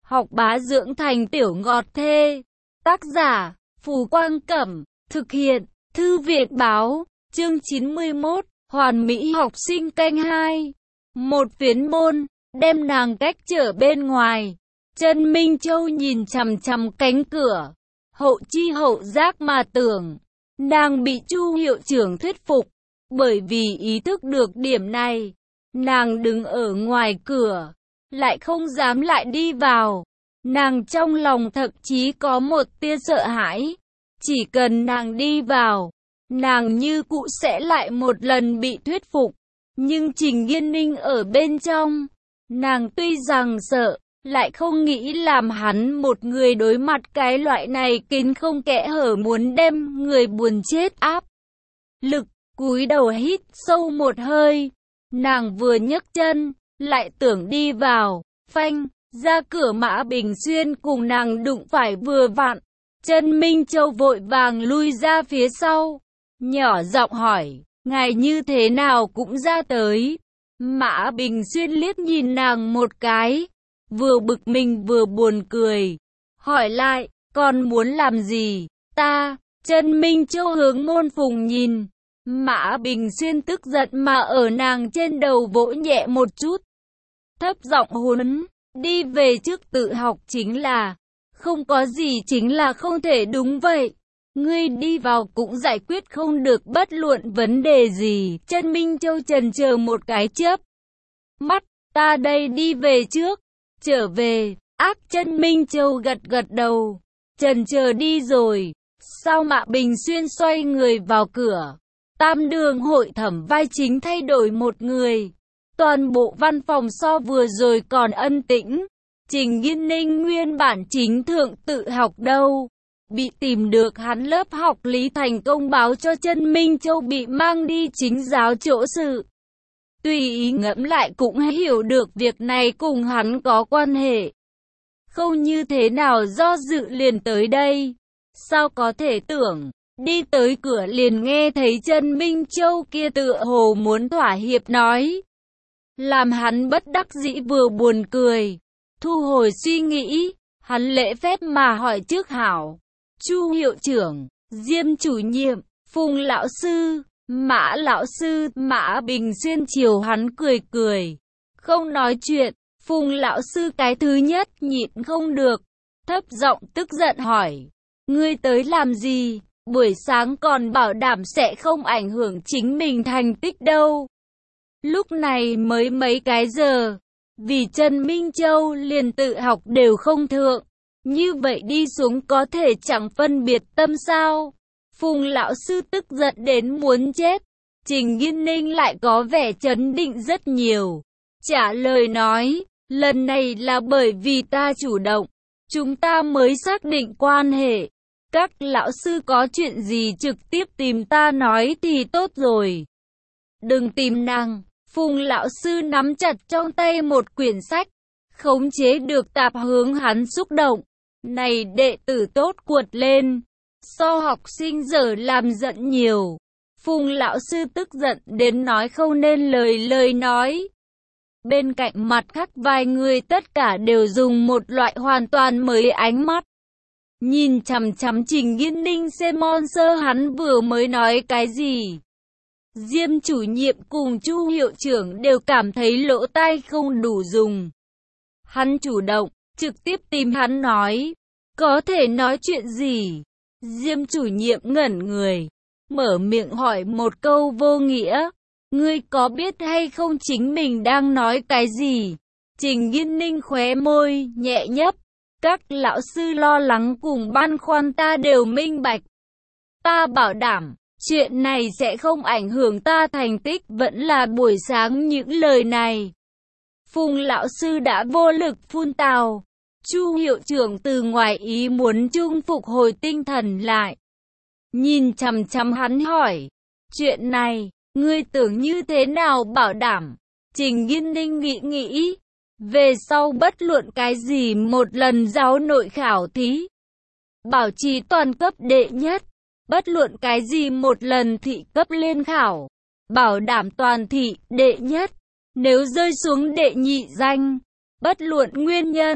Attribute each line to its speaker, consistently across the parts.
Speaker 1: học bá dưỡng thành tiểu ngọt thê. Tác giả, Phù Quang Cẩm, thực hiện, Thư viện Báo, chương 91, hoàn mỹ học sinh canh 2. Một phiến môn, đem nàng cách trở bên ngoài. Trần Minh Châu nhìn chằm chằm cánh cửa, hậu chi hậu giác mà tưởng, nàng bị Chu hiệu trưởng thuyết phục, bởi vì ý thức được điểm này, nàng đứng ở ngoài cửa, lại không dám lại đi vào. Nàng trong lòng thậm chí có một tia sợ hãi, chỉ cần nàng đi vào, nàng như cũ sẽ lại một lần bị thuyết phục. Nhưng Trình Nghiên Ninh ở bên trong, nàng tuy rằng sợ, lại không nghĩ làm hắn một người đối mặt cái loại này kín không kẽ hở muốn đem người buồn chết áp lực. Cúi đầu hít sâu một hơi, nàng vừa nhấc chân, lại tưởng đi vào, phanh, ra cửa Mã Bình Xuyên cùng nàng đụng phải vừa vặn. Trần Minh Châu vội vàng lui ra phía sau, nhỏ giọng hỏi, ngài như thế nào cũng ra tới. Mã Bình Xuyên liếc nhìn nàng một cái, vừa bực mình vừa buồn cười, hỏi lại, còn muốn làm gì? Ta. Trần Minh Châu hướng môn phùng nhìn, Mã Bình Xuyên tức giận mà ở nàng trên đầu vỗ nhẹ một chút, thấp giọng huấn, đi về trước tự học chính là, không có gì chính là không thể đúng vậy. Ngươi đi vào cũng giải quyết không được bất luận vấn đề gì. Trần Minh Châu chần chờ một cái chớp mắt, ta đây đi về trước. Trở về, ác. Trần Minh Châu gật gật đầu, chần chờ đi rồi. Sao Mã Bình Xuyên xoay người vào cửa, Tam Đường hội thẩm vai chính thay đổi một người. Toàn bộ văn phòng so vừa rồi còn ân tĩnh. Trình Nghiên Ninh nguyên bản chính thượng tự học đâu, bị tìm được hắn lớp học lý thành công báo cho Trần Minh Châu bị mang đi chính giáo chỗ sự. Tùy ý ngẫm lại cũng hiểu được việc này cùng hắn có quan hệ. Không như thế nào do dự liền tới đây. Sao có thể tưởng, đi tới cửa liền nghe thấy Trần Minh Châu kia tựa hồ muốn thỏa hiệp nói. Làm hắn bất đắc dĩ vừa buồn cười. Thu hồi suy nghĩ, hắn lễ phép mà hỏi trước hảo. Chu hiệu trưởng, Diêm chủ nhiệm, Phùng lão sư, Mã lão sư. Mã Bình Xuyên chiều hắn cười cười, không nói chuyện. Phùng lão sư cái thứ nhất nhịn không được, thấp giọng tức giận hỏi, ngươi tới làm gì? Buổi sáng còn bảo đảm sẽ không ảnh hưởng chính mình thành tích đâu. Lúc này mới mấy cái giờ, vì Trần Minh Châu liền tự học đều không thượng, như vậy đi xuống có thể chẳng phân biệt tâm sao? Phùng lão sư tức giận đến muốn chết. Trình Nghiên Ninh lại có vẻ trấn định rất nhiều, trả lời nói, lần này là bởi vì ta chủ động, chúng ta mới xác định quan hệ. Các lão sư có chuyện gì trực tiếp tìm ta nói thì tốt rồi, đừng tìm nàng. Phùng lão sư nắm chặt trong tay một quyển sách, khống chế được tạp hướng hắn xúc động. Này đệ tử tốt cuột lên, so học sinh dở làm giận nhiều. Phùng lão sư tức giận đến nói không nên lời nói. Bên cạnh mặt khác vài người tất cả đều dùng một loại hoàn toàn mới ánh mắt nhìn chằm chằm Trình Nghiên Ninh xem sơ hắn vừa mới nói cái gì. Diêm chủ nhiệm cùng Chu hiệu trưởng đều cảm thấy lỗ tai không đủ dùng. Hắn chủ động, trực tiếp tìm hắn nói, có thể nói chuyện gì? Diêm chủ nhiệm ngẩn người, mở miệng hỏi một câu vô nghĩa, ngươi có biết hay không chính mình đang nói cái gì? Trình Nghiên Ninh khóe môi, nhẹ nhấp, các lão sư lo lắng cùng băn khoăn ta đều minh bạch. Ta bảo đảm, chuyện này sẽ không ảnh hưởng ta thành tích. Vẫn là buổi sáng những lời này, Phùng lão sư đã vô lực phun tào. Chu hiệu trưởng từ ngoài ý muốn chung phục hồi tinh thần lại, nhìn chằm chằm hắn hỏi, chuyện này, ngươi tưởng như thế nào bảo đảm? Trình Nghiên Ninh nghĩ, về sau bất luận cái gì một lần giáo nội khảo thí, bảo trì toàn cấp đệ nhất, bất luận cái gì một lần thị cấp liên khảo, bảo đảm toàn thị đệ nhất, nếu rơi xuống đệ nhị danh, bất luận nguyên nhân,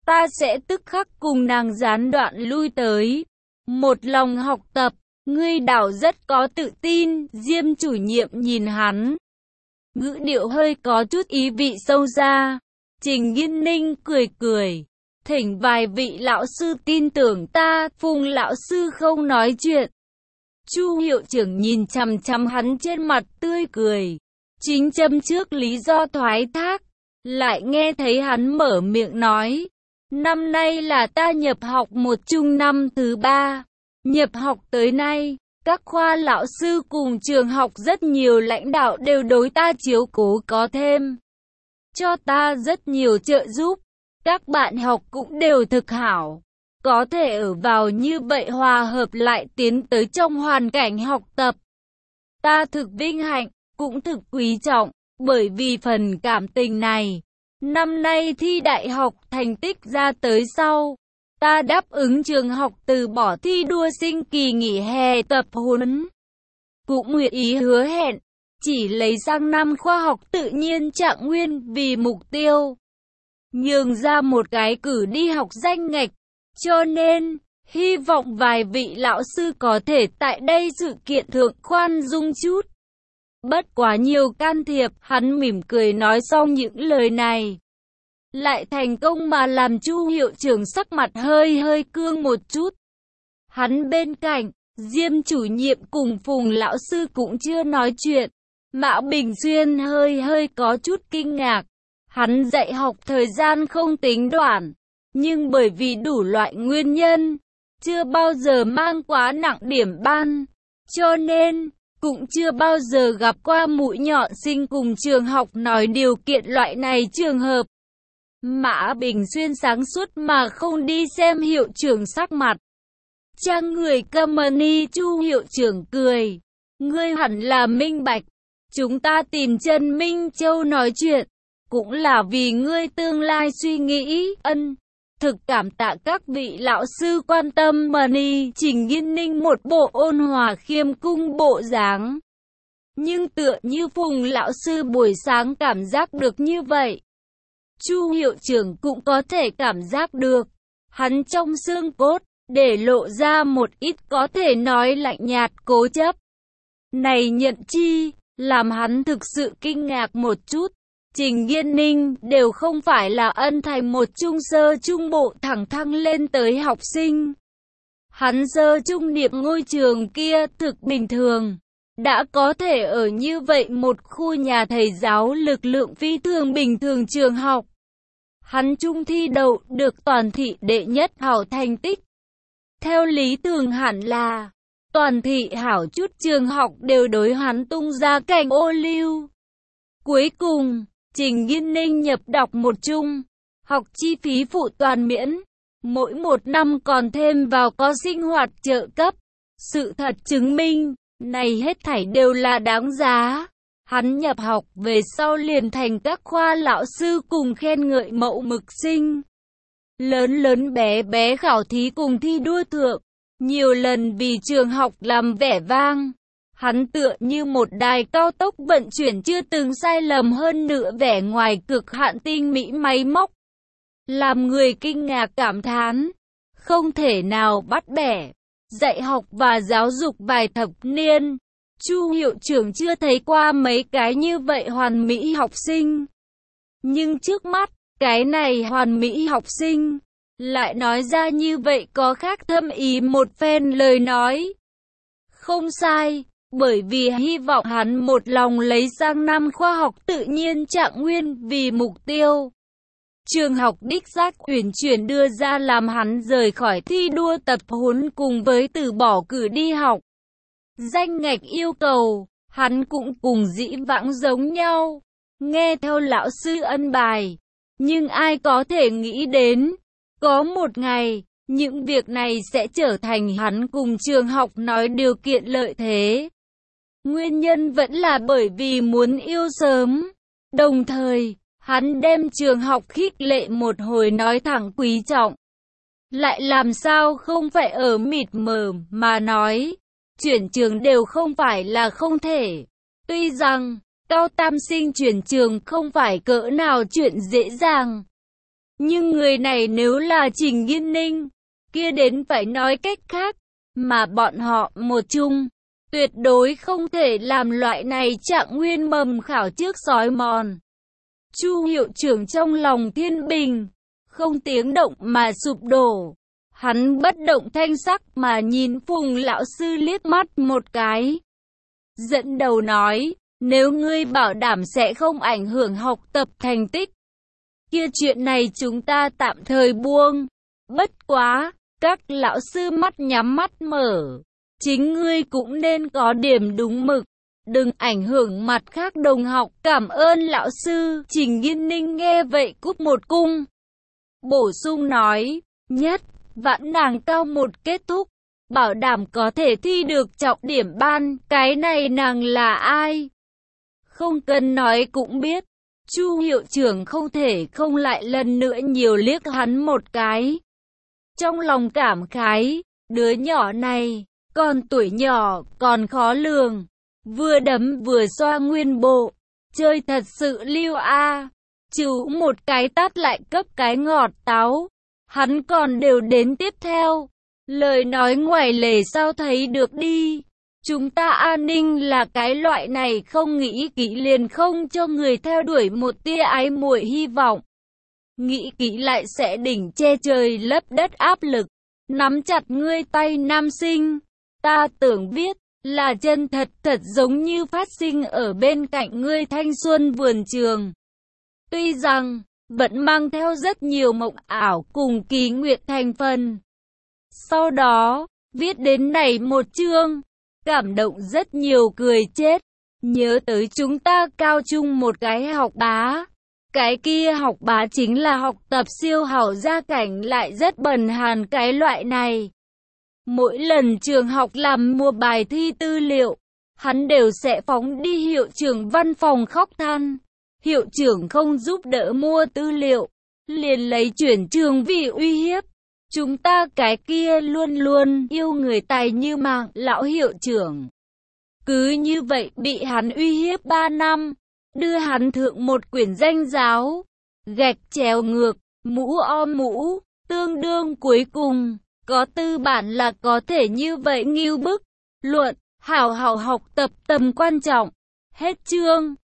Speaker 1: ta sẽ tức khắc cùng nàng gián đoạn lui tới. Một lòng học tập, ngươi đảo rất có tự tin. Diêm chủ nhiệm nhìn hắn, ngữ điệu hơi có chút ý vị sâu xa. Trình Nghiên Ninh cười cười, thỉnh vài vị lão sư tin tưởng ta. Phùng lão sư không nói chuyện. Chu hiệu trưởng nhìn chằm chằm hắn, trên mặt tươi cười, chính châm trước lý do thoái thác, lại nghe thấy hắn mở miệng nói, năm nay là ta nhập học một trung năm thứ 3. Nhập học tới nay, các khoa lão sư cùng trường học rất nhiều lãnh đạo đều đối ta chiếu cố, có thêm cho ta rất nhiều trợ giúp. Các bạn học cũng đều thực hảo, có thể ở vào như vậy hòa hợp lại tiến tới trong hoàn cảnh học tập. Ta thực vinh hạnh, cũng thực quý trọng, bởi vì phần cảm tình này. Năm nay thi đại học thành tích ra tới sau, ta đáp ứng trường học từ bỏ thi đua sinh kỳ nghỉ hè tập huấn. Cũng nguyện ý hứa hẹn, chỉ lấy sang năm khoa học tự nhiên Trạng Nguyên vì mục tiêu, nhường ra một cái cử đi học danh ngạch. Cho nên, hy vọng vài vị lão sư có thể tại đây sự kiện thượng khoan dung chút. Bất quá nhiều can thiệp, hắn mỉm cười nói xong những lời này, lại thành công mà làm Chu hiệu trưởng sắc mặt hơi hơi cương một chút. Hắn bên cạnh, Diêm chủ nhiệm cùng Phùng lão sư cũng chưa nói chuyện. Mã Bình Xuyên hơi có chút kinh ngạc. Hắn dạy học thời gian không tính đoạn, nhưng bởi vì đủ loại nguyên nhân, chưa bao giờ mang quá nặng điểm ban, cho nên cũng chưa bao giờ gặp qua mũi nhọn sinh cùng trường học nói điều kiện loại này trường hợp. Mã Bình Xuyên sáng suốt mà không đi xem hiệu trưởng sắc mặt. Trang người Company. Chu hiệu trưởng cười, ngươi hẳn là minh bạch, chúng ta tìm Trần Minh Châu nói chuyện, cũng là vì ngươi tương lai suy nghĩ. Thực cảm tạ các vị lão sư quan tâm. Trình Nghiên Ninh một bộ ôn hòa khiêm cung bộ dáng, nhưng tựa như Phùng lão sư buổi sáng cảm giác được như vậy. Chu hiệu trưởng cũng có thể cảm giác được, hắn trong xương cốt để lộ ra một ít có thể nói lạnh nhạt cố chấp. Này nhận chi, làm hắn thực sự kinh ngạc một chút. Trình Nghiên Ninh đều không phải là ân thành một trung sơ trung bộ thẳng thăng lên tới học sinh. Hắn sơ trung niệm ngôi trường kia thực bình thường, đã có thể ở như vậy một khu nhà thầy giáo lực lượng phi thường bình thường trường học. Hắn trung thi đậu được toàn thị đệ nhất hảo thành tích. Theo lý thường hẳn là, toàn thị hảo chút trường học đều đối hắn tung ra cảnh ô liu. Cuối cùng, Trình Nghiên Ninh nhập đọc một trung, học chi phí phụ toàn miễn, mỗi một năm còn thêm vào có sinh hoạt trợ cấp. Sự thật chứng minh, này hết thảy đều là đáng giá. Hắn nhập học về sau liền thành các khoa lão sư cùng khen ngợi mẫu mực sinh. Lớn bé bé khảo thí cùng thi đua thượng, nhiều lần vì trường học làm vẻ vang. Hắn tựa như một đài cao tốc vận chuyển chưa từng sai lầm, hơn nữa vẻ ngoài cực hạn tinh mỹ máy móc, làm người kinh ngạc cảm thán, không thể nào bắt bẻ. Dạy học và giáo dục vài thập niên, Chu hiệu trưởng chưa thấy qua mấy cái như vậy hoàn mỹ học sinh. Nhưng trước mắt, cái này hoàn mỹ học sinh lại nói ra như vậy có khác thâm ý một phen lời nói. Không sai, bởi vì hy vọng hắn một lòng lấy sang năm khoa học tự nhiên Trạng Nguyên vì mục tiêu. Trường học đích xác uyển chuyển đưa ra làm hắn rời khỏi thi đua tập huấn cùng với từ bỏ cử đi học. Danh ngạch yêu cầu, hắn cũng cùng dĩ vãng giống nhau, nghe theo lão sư ân bài. Nhưng ai có thể nghĩ đến, có một ngày, những việc này sẽ trở thành hắn cùng trường học nói điều kiện lợi thế. Nguyên nhân vẫn là bởi vì muốn yêu sớm. Đồng thời, hắn đem trường học khích lệ một hồi nói thẳng quý trọng. Lại làm sao không phải ở mịt mờ mà nói, chuyển trường đều không phải là không thể. Tuy rằng, cao tam sinh chuyển trường không phải cỡ nào chuyện dễ dàng. Nhưng người này nếu là Trình Nghiên Ninh, kia đến phải nói cách khác, mà bọn họ một chung, tuyệt đối không thể làm loại này trạng nguyên mầm khảo trước sói mòn. Chu hiệu trưởng trong lòng thiên bình, không tiếng động mà sụp đổ. Hắn bất động thanh sắc mà nhìn Phùng lão sư liếc mắt một cái. Dẫn đầu nói, nếu ngươi bảo đảm sẽ không ảnh hưởng học tập thành tích, kia chuyện này chúng ta tạm thời buông. Bất quá, các lão sư mắt nhắm mắt mở. Chính ngươi cũng nên có điểm đúng mực, đừng ảnh hưởng mặt khác đồng học. Cảm ơn lão sư. Trình Nghiên Ninh nghe vậy cúp một cung. Bổ sung nói, nhất, vãn nàng cao một kết thúc, bảo đảm có thể thi được trọng điểm ban. Cái này nàng là ai? Không cần nói cũng biết. Chu hiệu trưởng không thể không lại lần nữa nhiều liếc hắn một cái. Trong lòng cảm khái, đứa nhỏ này, còn tuổi nhỏ, còn khó lường. Vừa đấm vừa xoa nguyên bộ, chơi thật sự lưu a. Chú một cái tát lại cấp cái ngọt táo. Hắn còn đều đến tiếp theo. Lời nói ngoài lề sao thấy được đi. Chúng ta an ninh là cái loại này, không nghĩ kỹ liền không cho người theo đuổi một tia ái muội hy vọng. Nghĩ kỹ lại sẽ đỉnh che trời lấp đất áp lực. Nắm chặt ngươi tay nam sinh. Ta tưởng viết là chân thật, thật giống như phát sinh ở bên cạnh ngươi thanh xuân vườn trường. Tuy rằng vẫn mang theo rất nhiều mộng ảo cùng kỳ nguyện thành phần. Sau đó, viết đến này một chương, cảm động rất nhiều cười chết. Nhớ tới chúng ta cao trung một cái học bá. Cái kia học bá chính là học tập siêu hảo, gia cảnh lại rất bần hàn cái loại này. Mỗi lần trường học làm mua bài thi tư liệu, hắn đều sẽ phóng đi hiệu trưởng văn phòng khóc than. Hiệu trưởng không giúp đỡ mua tư liệu, liền lấy chuyển trường vì uy hiếp. Chúng ta cái kia luôn luôn yêu người tài như mạng lão hiệu trưởng. Cứ như vậy bị hắn uy hiếp 3 năm, đưa hắn thượng một quyển danh giáo, gạch chéo ngược, mũ om mũ, tương đương cuối cùng, có tư bản là có thể như vậy. Ngưu bức, luận, hảo hảo học tập tầm quan trọng. Hết chương.